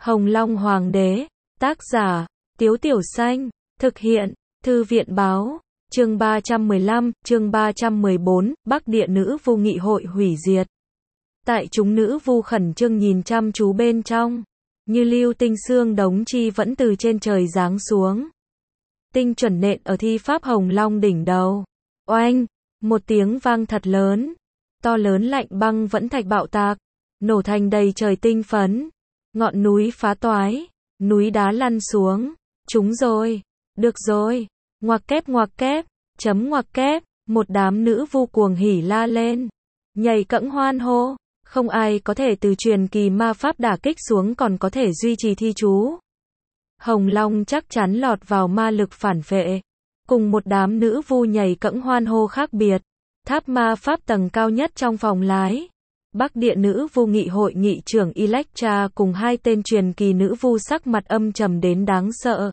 Hồng Long Hoàng đế, tác giả, Tiếu Tiểu Xanh, thực hiện, Thư viện báo, chương 315, chương 314, Bắc Địa Nữ Vu nghị hội hủy diệt. Tại chúng nữ vu khẩn trương nhìn chăm chú bên trong, như lưu tinh xương đống chi vẫn từ trên trời giáng xuống. Tinh chuẩn nện ở thi pháp Hồng Long đỉnh đầu. Oanh, một tiếng vang thật lớn, to lớn lạnh băng vẫn thạch bạo tạc, nổ thành đầy trời tinh phấn. Ngọn núi phá toái, núi đá lăn xuống. Chúng rồi, được rồi, ngoặc kép, chấm ngoặc kép, một đám nữ vu cuồng hỉ la lên, nhảy cẫng hoan hô, không ai có thể từ truyền kỳ ma pháp đả kích xuống còn có thể duy trì thi chú. Hồng Long chắc chắn lọt vào ma lực phản vệ. Cùng một đám nữ vu nhảy cẫng hoan hô khác biệt, tháp ma pháp tầng cao nhất trong phòng lái. Bắc Địa Nữ Vu nghị hội nghị trưởng Electra cùng hai tên truyền kỳ nữ vu sắc mặt âm trầm đến đáng sợ.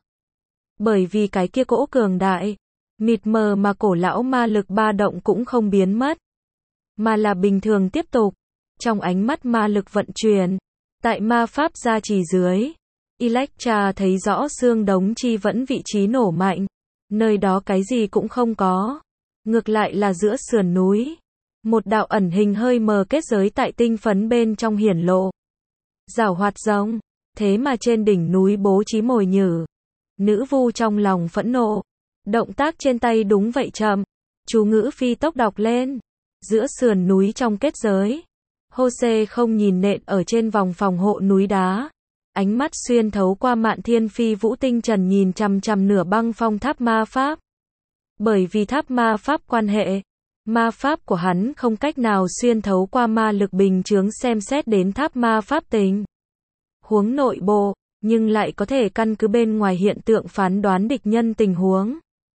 Bởi vì cái kia cỗ cường đại, mịt mờ mà cổ lão ma lực ba động cũng không biến mất, mà là bình thường tiếp tục. Trong ánh mắt ma lực vận chuyển, tại ma pháp gia trì dưới, Electra thấy rõ xương đống chi vẫn vị trí nổ mạnh, nơi đó cái gì cũng không có, ngược lại là giữa sườn núi. Một đạo ẩn hình hơi mờ kết giới tại tinh phấn bên trong hiển lộ. Giảo hoạt rồng, thế mà trên đỉnh núi bố trí mồi nhử. Nữ vu trong lòng phẫn nộ. Động tác trên tay đúng vậy chậm. Chú ngữ phi tốc đọc lên. Giữa sườn núi trong kết giới. Jose không nhìn nện ở trên vòng phòng hộ núi đá. Ánh mắt xuyên thấu qua mạn thiên phi vũ tinh trần nhìn chằm chằm nửa băng phong tháp ma pháp. Bởi vì tháp ma pháp quan hệ, ma pháp của hắn không cách nào xuyên thấu qua ma lực bình chướng xem xét đến tháp ma pháp tình huống nội bộ, nhưng lại có thể căn cứ bên ngoài hiện tượng phán đoán địch nhân tình huống.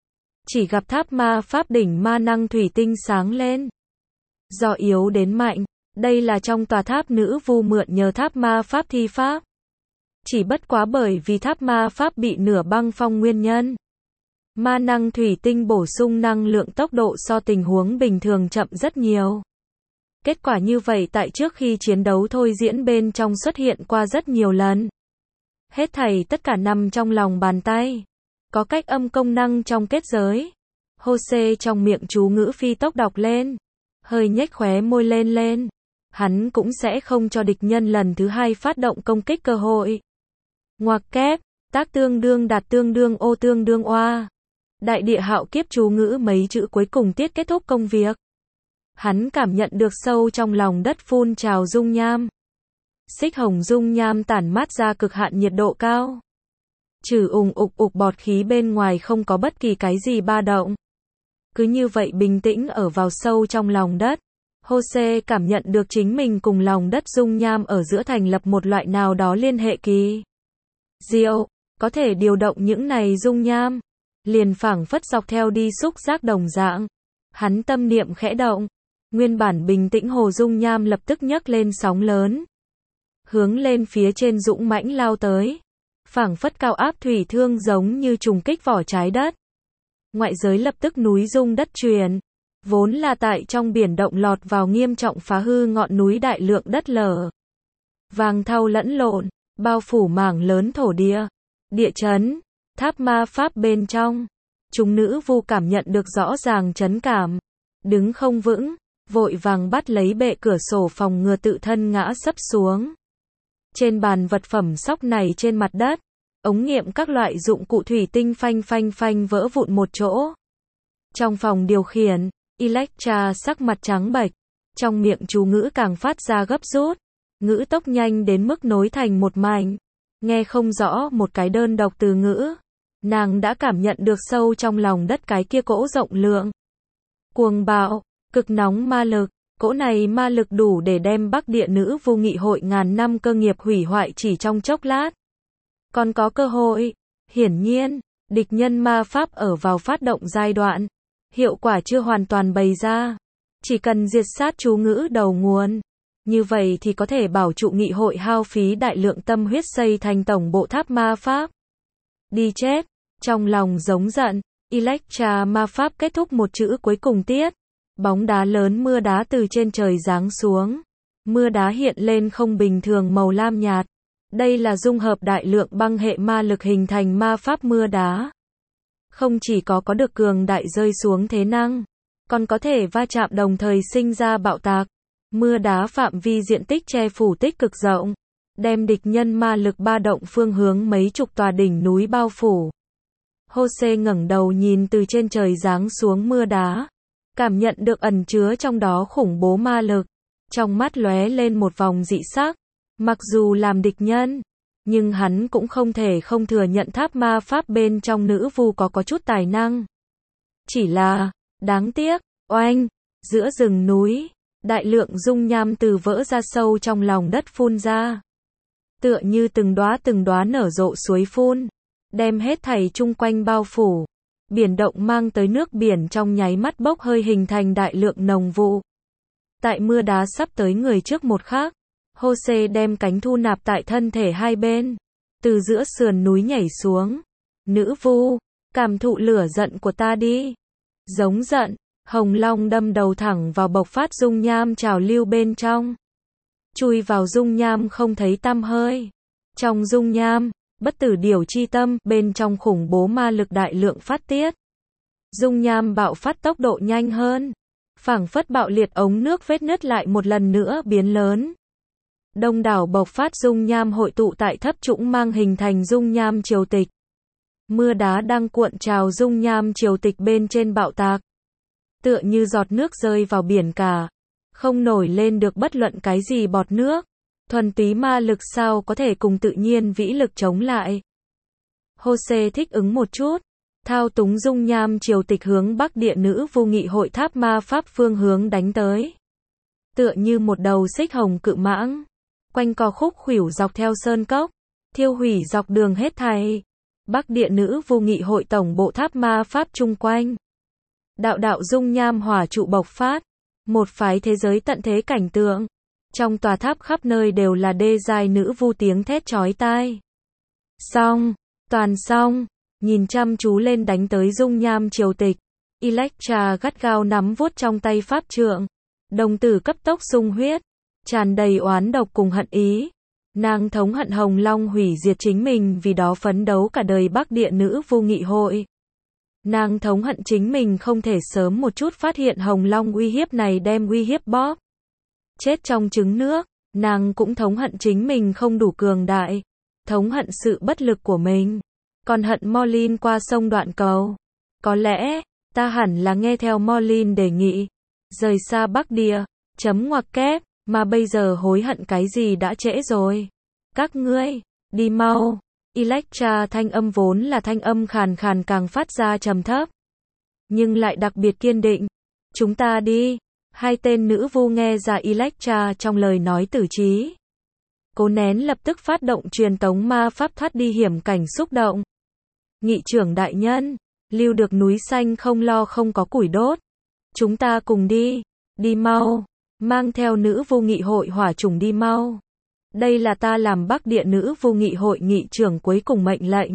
Chỉ gặp tháp ma pháp đỉnh ma năng thủy tinh sáng lên. Do yếu đến mạnh, đây là trong tòa tháp nữ vu mượn nhờ tháp ma pháp thi pháp. Chỉ bất quá bởi vì tháp ma pháp bị nửa băng phong nguyên nhân. Ma năng thủy tinh bổ sung năng lượng tốc độ so tình huống bình thường chậm rất nhiều. Kết quả như vậy tại trước khi chiến đấu thôi diễn bên trong xuất hiện qua rất nhiều lần. Hết thảy tất cả nằm trong lòng bàn tay. Có cách âm công năng trong kết giới. Jose trong miệng chú ngữ phi tốc đọc lên. Hơi nhếch khóe môi lên. Hắn cũng sẽ không cho địch nhân lần thứ hai phát động công kích cơ hội. Ngoặc kép, tác tương đương đạt tương đương ô tương đương oa. Đại địa hạo kiếp chú ngữ mấy chữ cuối cùng tiết kết thúc công việc. Hắn cảm nhận được sâu trong lòng đất phun trào dung nham. Xích hồng dung nham tản mát ra cực hạn nhiệt độ cao. Trừ ục bọt khí bên ngoài không có bất kỳ cái gì ba động. Cứ như vậy bình tĩnh ở vào sâu trong lòng đất. Jose cảm nhận được chính mình cùng lòng đất dung nham ở giữa thành lập một loại nào đó liên hệ kỳ diệu, có thể điều động những này dung nham. Liền phảng phất dọc theo đi xúc giác đồng dạng. Hắn tâm niệm khẽ động. Nguyên bản bình tĩnh hồ dung nham lập tức nhấc lên sóng lớn. Hướng lên phía trên dũng mãnh lao tới. Phảng phất cao áp thủy thương giống như trùng kích vỏ trái đất. Ngoại giới lập tức núi rung đất chuyển. Vốn là tại trong biển động lọt vào nghiêm trọng phá hư ngọn núi đại lượng đất lở. Vàng thau lẫn lộn, bao phủ mảng lớn thổ địa. Địa chấn. Tháp ma pháp bên trong, chúng nữ vu cảm nhận được rõ ràng chấn cảm, đứng không vững, vội vàng bắt lấy bệ cửa sổ phòng ngừa tự thân ngã sấp xuống. Trên bàn vật phẩm sóc này trên mặt đất, ống nghiệm các loại dụng cụ thủy tinh phanh vỡ vụn một chỗ. Trong phòng điều khiển, Electra sắc mặt trắng bệch, trong miệng chú ngữ càng phát ra gấp rút, ngữ tốc nhanh đến mức nối thành một mảnh, nghe không rõ một cái đơn độc từ ngữ. Nàng đã cảm nhận được sâu trong lòng đất cái kia cỗ rộng lượng, cuồng bạo, cực nóng ma lực. Cỗ này ma lực đủ để đem Bắc Địa Nữ Vu nghị hội ngàn năm cơ nghiệp hủy hoại chỉ trong chốc lát. Còn có cơ hội. Hiển nhiên, địch nhân ma pháp ở vào phát động giai đoạn. Hiệu quả chưa hoàn toàn bày ra. Chỉ cần diệt sát chú ngữ đầu nguồn. Như vậy thì có thể bảo trụ nghị hội hao phí đại lượng tâm huyết xây thành tổng bộ tháp ma pháp. Đi chết. Trong lòng giống giận, Electra ma pháp kết thúc một chữ cuối cùng tiết. Bóng đá lớn mưa đá từ trên trời giáng xuống. Mưa đá hiện lên không bình thường màu lam nhạt. Đây là dung hợp đại lượng băng hệ ma lực hình thành ma pháp mưa đá. Không chỉ có được cường đại rơi xuống thế năng, còn có thể va chạm đồng thời sinh ra bạo tạc. Mưa đá phạm vi diện tích che phủ tích cực rộng, đem địch nhân ma lực ba động phương hướng mấy chục tòa đỉnh núi bao phủ. Jose ngẩng đầu nhìn từ trên trời giáng xuống mưa đá, cảm nhận được ẩn chứa trong đó khủng bố ma lực. Trong mắt lóe lên một vòng dị sắc. Mặc dù làm địch nhân, nhưng hắn cũng không thể không thừa nhận tháp ma pháp bên trong nữ vu có chút tài năng. Chỉ là, đáng tiếc, oanh, giữa rừng núi, đại lượng dung nham từ vỡ ra sâu trong lòng đất phun ra. Tựa như từng đóa nở rộ suối phun, đem hết thảy chung quanh bao phủ. Biển động mang tới nước biển trong nháy mắt bốc hơi hình thành đại lượng nồng vụ. Tại mưa đá sắp tới người trước một khắc, Jose đem cánh thu nạp tại thân thể hai bên, từ giữa sườn núi nhảy xuống. Nữ vu, cảm thụ lửa giận của ta đi. Giống giận, hồng long đâm đầu thẳng vào bộc phát dung nham trào lưu bên trong. Chui vào dung nham không thấy tăm hơi. Trong dung nham, bất tử điểu chi tâm, bên trong khủng bố ma lực đại lượng phát tiết. Dung nham bạo phát tốc độ nhanh hơn. Phảng phất bạo liệt ống nước vết nứt lại một lần nữa biến lớn. Đông đảo bộc phát dung nham hội tụ tại thấp trũng mang hình thành dung nham triều tịch. Mưa đá đang cuộn trào dung nham triều tịch bên trên bạo tạc. Tựa như giọt nước rơi vào biển cả. Không nổi lên được bất luận cái gì bọt nước. Thuần túy ma lực sao có thể cùng tự nhiên vĩ lực chống lại. Jose thích ứng một chút. Thao túng dung nham triều tịch hướng Bắc Địa Nữ Vu Nghị hội tháp ma pháp phương hướng đánh tới. Tựa như một đầu xích hồng cự mãng. Quanh co khúc khuỷu dọc theo sơn cốc. Thiêu hủy dọc đường hết thảy. Bắc Địa Nữ Vu Nghị hội tổng bộ tháp ma pháp chung quanh. Đạo đạo dung nham hỏa trụ bộc phát. Một phái thế giới tận thế cảnh tượng. Trong tòa tháp khắp nơi đều là đê giai nữ vu tiếng thét chói tai. Xong, toàn xong. Nhìn chăm chú lên đánh tới dung nham triều tịch. Electra gắt gao nắm vuốt trong tay pháp trượng. Đồng tử cấp tốc sung huyết. Tràn đầy oán độc cùng hận ý. Nàng thống hận Hồng Long hủy diệt chính mình vì đó phấn đấu cả đời Bắc Địa Nữ Vu Nghị hội. Nàng thống hận chính mình không thể sớm một chút phát hiện Hồng Long uy hiếp này đem uy hiếp bóp chết trong trứng nước. Nàng cũng thống hận chính mình không đủ cường đại. Thống hận sự bất lực của mình. Còn hận Morlin qua sông đoạn cầu. Có lẽ, ta hẳn là nghe theo Morlin đề nghị. Rời xa Bắc Địa, chấm ngoặc kép, mà bây giờ hối hận cái gì đã trễ rồi. Các ngươi, đi mau. Electra thanh âm vốn là thanh âm khàn khàn càng phát ra trầm thấp. Nhưng lại đặc biệt kiên định. Chúng ta đi. Hai tên nữ vu nghe ra Electra trong lời nói tử trí. Cố nén lập tức phát động truyền tống ma pháp thoát đi hiểm cảnh xúc động. Nghị trưởng đại nhân, lưu được núi xanh không lo không có củi đốt. Chúng ta cùng đi, đi mau, mang theo nữ vu nghị hội hỏa trùng đi mau. Đây là ta làm Bắc Địa Nữ Vu Nghị hội nghị trưởng cuối cùng mệnh lệnh.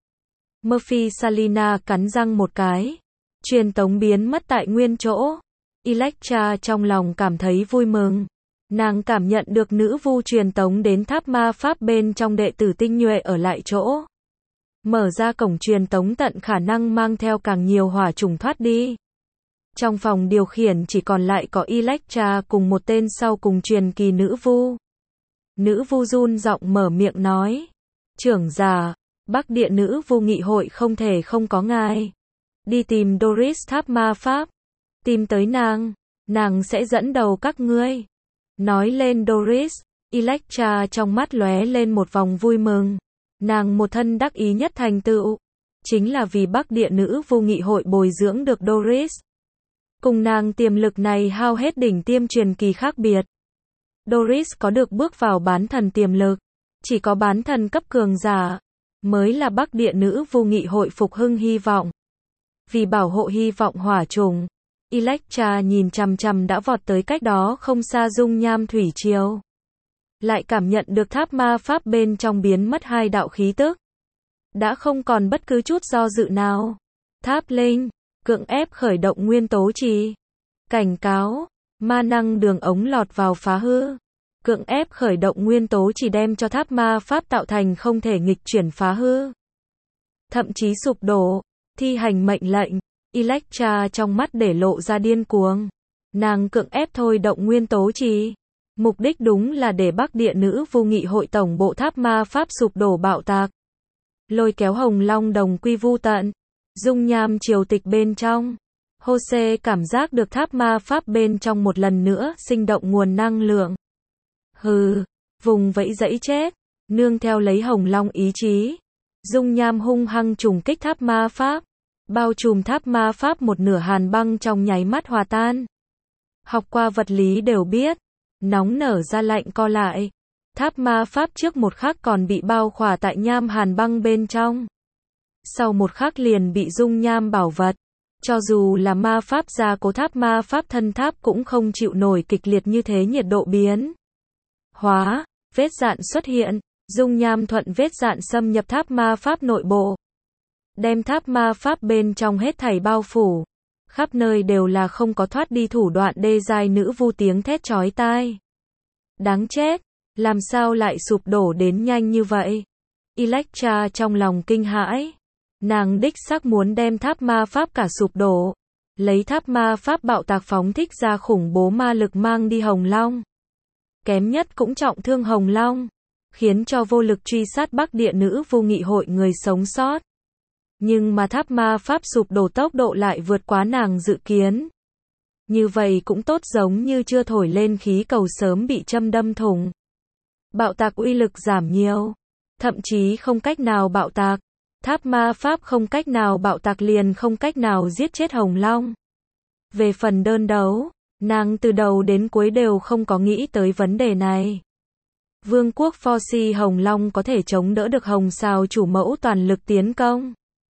Murphy Salina cắn răng một cái. Truyền tống biến mất tại nguyên chỗ. Electra trong lòng cảm thấy vui mừng. Nàng cảm nhận được nữ vu truyền tống đến tháp ma pháp bên trong đệ tử tinh nhuệ ở lại chỗ. Mở ra cổng truyền tống tận khả năng mang theo càng nhiều hỏa trùng thoát đi. Trong phòng điều khiển chỉ còn lại có Electra cùng một tên sau cùng truyền kỳ nữ vu. Nữ vu run giọng mở miệng nói. Trưởng giả, Bắc Địa Nữ Vu Nghị hội không thể không có ngài. Đi tìm Doris tháp ma pháp. Tìm tới nàng sẽ dẫn đầu các ngươi. Nói lên Doris, Electra trong mắt lóe lên một vòng vui mừng. Nàng một thân đắc ý nhất thành tựu. Chính là vì Bắc Địa Nữ Vu Nghị hội bồi dưỡng được Doris. Cùng nàng tiềm lực này hao hết đỉnh tiêm truyền kỳ khác biệt. Doris có được bước vào bán thần tiềm lực. Chỉ có bán thần cấp cường giả mới là Bắc Địa Nữ Vu Nghị hội phục hưng hy vọng. Vì bảo hộ hy vọng hỏa trùng, Electra nhìn chằm chằm đã vọt tới cách đó không xa dung nham thủy triều. Lại cảm nhận được tháp ma pháp bên trong biến mất hai đạo khí tức. Đã không còn bất cứ chút do dự nào. Tháp linh, cưỡng ép khởi động nguyên tố trì. Cảnh cáo, ma năng đường ống lọt vào phá hư. cưỡng ép khởi động nguyên tố chỉ đem cho tháp ma pháp tạo thành không thể nghịch chuyển phá hư. Thậm chí sụp đổ, thi hành mệnh lệnh, Electra trong mắt để lộ ra điên cuồng. Nàng cưỡng ép thôi động nguyên tố trì. Mục đích đúng là để Bắc Địa Nữ Vu Nghị hội tổng bộ tháp ma pháp sụp đổ bạo tạc. Lôi kéo Hồng Long đồng quy vu tận. Dung nham triều tịch bên trong. Jose cảm giác được tháp ma pháp bên trong một lần nữa sinh động nguồn năng lượng. Hừ, vùng vẫy dẫy chết. Nương theo lấy Hồng Long ý chí. Dung nham hung hăng trùng kích tháp ma pháp. Bao trùm tháp ma pháp một nửa hàn băng trong nháy mắt hòa tan. Học qua vật lý đều biết. Nóng nở ra lạnh co lại. Tháp ma pháp trước một khắc còn bị bao khỏa tại nham hàn băng bên trong. Sau một khắc liền bị dung nham bảo vật. Cho dù là ma pháp gia cố tháp ma pháp thân tháp cũng không chịu nổi kịch liệt như thế nhiệt độ biến hóa, vết dạn xuất hiện, dung nham thuận vết dạn xâm nhập tháp ma pháp nội bộ. Đem tháp ma pháp bên trong hết thảy bao phủ. Khắp nơi đều là không có thoát đi thủ đoạn đê giai nữ vu tiếng thét chói tai. Đáng chết, làm sao lại sụp đổ đến nhanh như vậy? Electra trong lòng kinh hãi. Nàng đích xác muốn đem tháp ma pháp cả sụp đổ. Lấy tháp ma pháp bạo tạc phóng thích ra khủng bố ma lực mang đi Hồng Long. Kém nhất cũng trọng thương Hồng Long. Khiến cho vô lực truy sát Bắc Địa Nữ Vu Nghị hội người sống sót. Nhưng mà tháp ma pháp sụp đổ tốc độ lại vượt quá nàng dự kiến. Như vậy cũng tốt, giống như chưa thổi lên khí cầu sớm bị châm đâm thủng. Bạo tạc uy lực giảm nhiều. Thậm chí không cách nào bạo tạc. Tháp ma pháp không cách nào bạo tạc liền không cách nào giết chết Hồng Long. Về phần đơn đấu, nàng từ đầu đến cuối đều không có nghĩ tới vấn đề này. Vương quốc Forci Hồng Long có thể chống đỡ được Hồng Sào chủ mẫu toàn lực tiến công.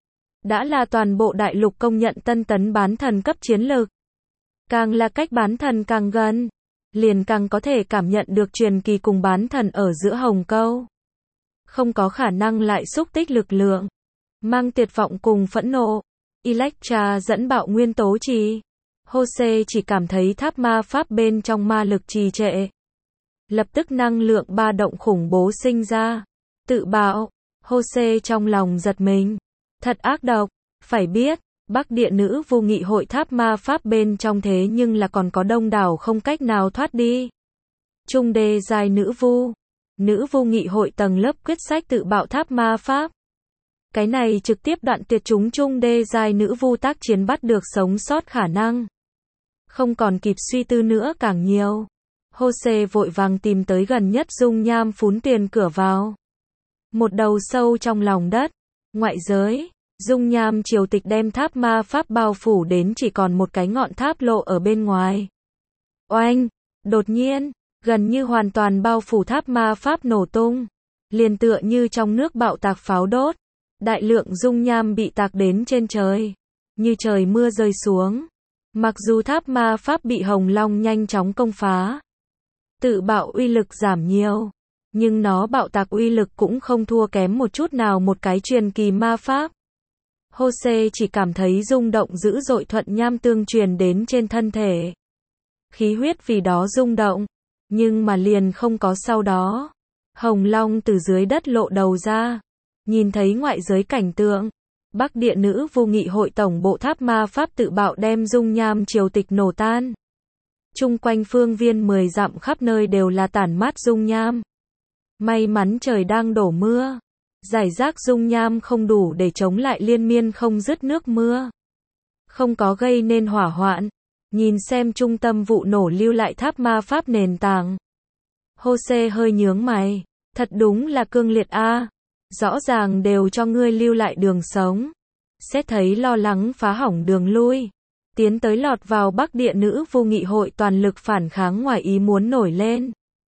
Đã là toàn bộ đại lục công nhận tân tấn bán thần cấp chiến lực. Càng là cách bán thần càng gần, liền càng có thể cảm nhận được truyền kỳ cùng bán thần ở giữa hồng câu. Không có khả năng lại xúc tích lực lượng. Mang tuyệt vọng cùng phẫn nộ. Electra dẫn bạo nguyên tố trì. Jose chỉ cảm thấy tháp ma pháp bên trong ma lực trì trệ. Lập tức năng lượng ba động khủng bố sinh ra. Tự bạo. Jose trong lòng giật mình. Thật ác độc. Phải biết, Bắc Địa Nữ Vu Nghị hội tháp ma pháp bên trong thế nhưng là còn có đông đảo không cách nào thoát đi. Trung đê giai nữ vu. Nữ Vu Nghị hội tầng lớp quyết sách tự bạo tháp ma pháp. Cái này trực tiếp đoạn tuyệt chúng trung đê giai nữ vu tác chiến bắt được sống sót khả năng. Không còn kịp suy tư nữa càng nhiều. Jose vội vàng tìm tới gần nhất dung nham phún tiền cửa vào. Một đầu sâu trong lòng đất. Ngoại giới. Dung nham triều tịch đem tháp ma pháp bao phủ đến chỉ còn một cái ngọn tháp lộ ở bên ngoài. Oanh! Đột nhiên, gần như hoàn toàn bao phủ tháp ma pháp nổ tung. Liền tựa như trong nước bạo tạc pháo đốt. Đại lượng dung nham bị tạc đến trên trời. Như trời mưa rơi xuống. Mặc dù tháp ma pháp bị Hồng Long nhanh chóng công phá. Tự bạo uy lực giảm nhiều. Nhưng nó bạo tạc uy lực cũng không thua kém một chút nào một cái truyền kỳ ma pháp. Jose chỉ cảm thấy rung động dữ dội thuận nham tương truyền đến trên thân thể. Khí huyết vì đó rung động. Nhưng mà liền không có sau đó. Hồng Long từ dưới đất lộ đầu ra. Nhìn thấy ngoại giới cảnh tượng. Bắc Địa Nữ Vu Nghị hội tổng bộ tháp ma pháp tự bạo đem dung nham triều tịch nổ tan. Chung quanh phương viên 10 dặm khắp nơi đều là tản mát dung nham. May mắn trời đang đổ mưa. Giải rác dung nham không đủ để chống lại liên miên không dứt nước mưa. Không có gây nên hỏa hoạn. Nhìn xem trung tâm vụ nổ lưu lại tháp ma pháp nền tảng. Jose hơi nhướng mày. Thật đúng là cương liệt a. Rõ ràng đều cho ngươi lưu lại đường sống. Xét thấy lo lắng phá hỏng đường lui. Tiến tới lọt vào Bắc Địa Nữ Vu Nghị hội toàn lực phản kháng ngoài ý muốn nổi lên.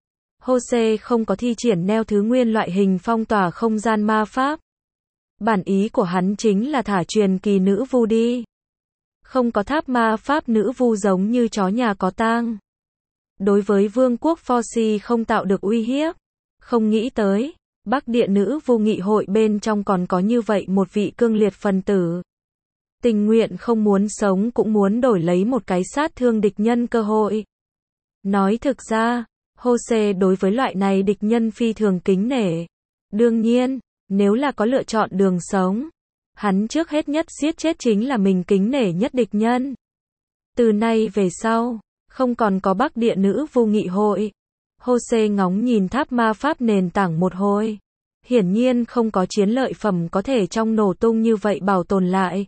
Jose không có thi triển neo thứ nguyên loại hình phong tỏa không gian ma pháp. Bản ý của hắn chính là thả truyền kỳ nữ vu đi. Không có tháp ma pháp nữ vu giống như chó nhà có tang. Đối với vương quốc Forci không tạo được uy hiếp. Không nghĩ tới, Bắc Địa Nữ Vu Nghị hội bên trong còn có như vậy một vị cương liệt phần tử. Tình nguyện không muốn sống cũng muốn đổi lấy một cái sát thương địch nhân cơ hội. Nói thực ra, Jose đối với loại này địch nhân phi thường kính nể. Đương nhiên, nếu là có lựa chọn đường sống, hắn trước hết nhất giết chết chính là mình kính nể nhất địch nhân. Từ nay về sau, không còn có Bắc Địa Nữ Vu Nghị Hội. Jose ngóng nhìn tháp ma pháp nền tảng một hồi. Hiển nhiên không có chiến lợi phẩm có thể trong nổ tung như vậy bảo tồn lại.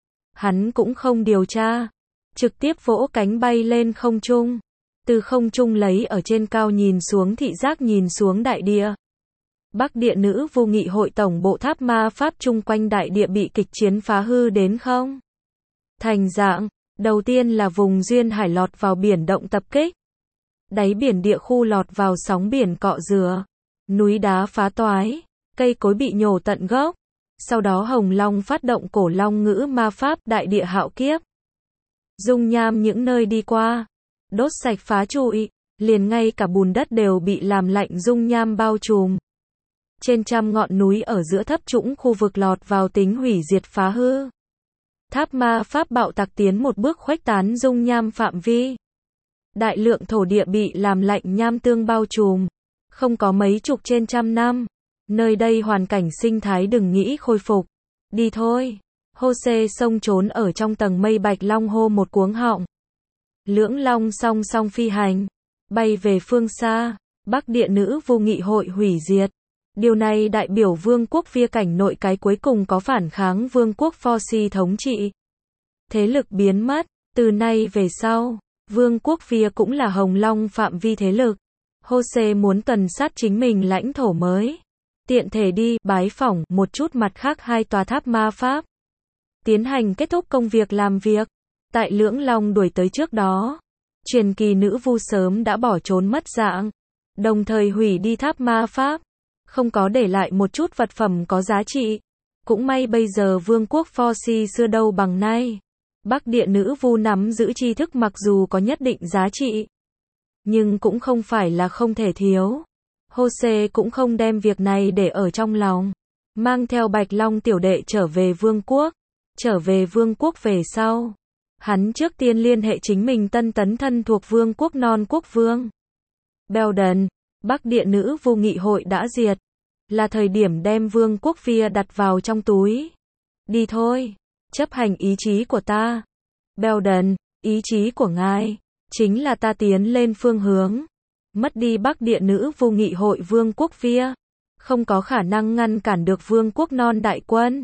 Hắn cũng không điều tra, trực tiếp vỗ cánh bay lên không trung. Từ không trung lấy ở trên cao nhìn xuống thị giác nhìn xuống đại địa. Bắc Địa Nữ Vu Nghị Hội tổng bộ tháp ma pháp chung quanh đại địa bị kịch chiến phá hư đến không thành dạng. Đầu tiên là vùng duyên hải lọt vào biển động tập kích. Đáy biển địa khu lọt vào sóng biển cọ rửa. Núi đá phá toái, cây cối bị nhổ tận gốc. Sau đó Hồng Long phát động cổ long ngữ ma pháp đại địa hạo kiếp. Dung nham những nơi đi qua, đốt sạch phá trụi, liền ngay cả bùn đất đều bị làm lạnh dung nham bao trùm. Trên trăm ngọn núi ở giữa thấp trũng khu vực lọt vào tính hủy diệt phá hư. Tháp ma pháp bạo tạc tiến một bước khuếch tán dung nham phạm vi. Đại lượng thổ địa bị làm lạnh nham tương bao trùm. Không có mấy chục trên trăm năm. Nơi đây hoàn cảnh sinh thái đừng nghĩ khôi phục. Đi thôi. Jose xông trốn ở trong tầng mây bạch long hô một cuống họng. Lưỡng long song song phi hành. Bay về phương xa. Bắc Địa Nữ Vu Nghị Hội hủy diệt. Điều này đại biểu vương quốc Via cảnh nội cái cuối cùng có phản kháng vương quốc Forci thống trị. Thế lực biến mất. Từ nay về sau, vương quốc Via cũng là Hồng Long phạm vi thế lực. Jose muốn tuần sát chính mình lãnh thổ mới. Tiện thể đi bái phỏng một chút mặt khác hai tòa tháp ma pháp. Tiến hành kết thúc công việc làm việc. Tại Lưỡng Long đuổi tới trước đó, truyền kỳ nữ vu sớm đã bỏ trốn mất dạng. Đồng thời hủy đi tháp ma pháp. Không có để lại một chút vật phẩm có giá trị. Cũng may bây giờ vương quốc Forci xưa đâu bằng nay. Bắc Địa Nữ Vu nắm giữ tri thức mặc dù có nhất định giá trị, nhưng cũng không phải là không thể thiếu. Jose cũng không đem việc này để ở trong lòng. Mang theo Bạch Long tiểu đệ trở về vương quốc. Trở về vương quốc về sau, hắn trước tiên liên hệ chính mình tân tấn thân thuộc vương quốc non quốc vương Belden. Bắc Địa Nữ Vu Nghị Hội đã diệt. Là thời điểm đem vương quốc Via đặt vào trong túi. Đi thôi. Chấp hành ý chí của ta. Belden, ý chí của ngài chính là ta tiến lên phương hướng. Mất đi Bắc Địa Nữ Vu Nghị Hội vương quốc Via, không có khả năng ngăn cản được vương quốc non đại quân.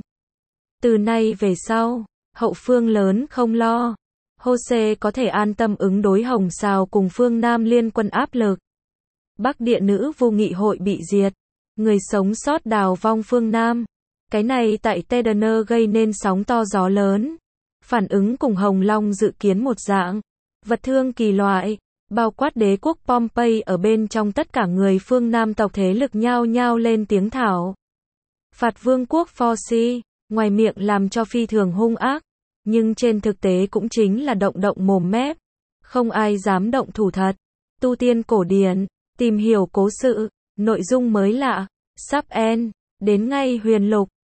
Từ nay về sau, hậu phương lớn không lo. Jose có thể an tâm ứng đối Hồng Sào cùng phương Nam liên quân áp lực. Bắc Địa Nữ Vu Nghị Hội bị diệt. Người sống sót đào vong phương Nam. Cái này tại Tedaner gây nên sóng to gió lớn. Phản ứng cùng Hồng Long dự kiến một dạng. Vật thương kỳ loại, bao quát đế quốc Pompey ở bên trong tất cả người phương Nam tộc thế lực nhao nhao lên tiếng thảo. Phạt vương quốc Forci, ngoài miệng làm cho phi thường hung ác, nhưng trên thực tế cũng chính là động động mồm mép. Không ai dám động thủ thật. Tu tiên cổ điển, tìm hiểu cố sự, nội dung mới lạ, sắp end, đến ngay huyền lục.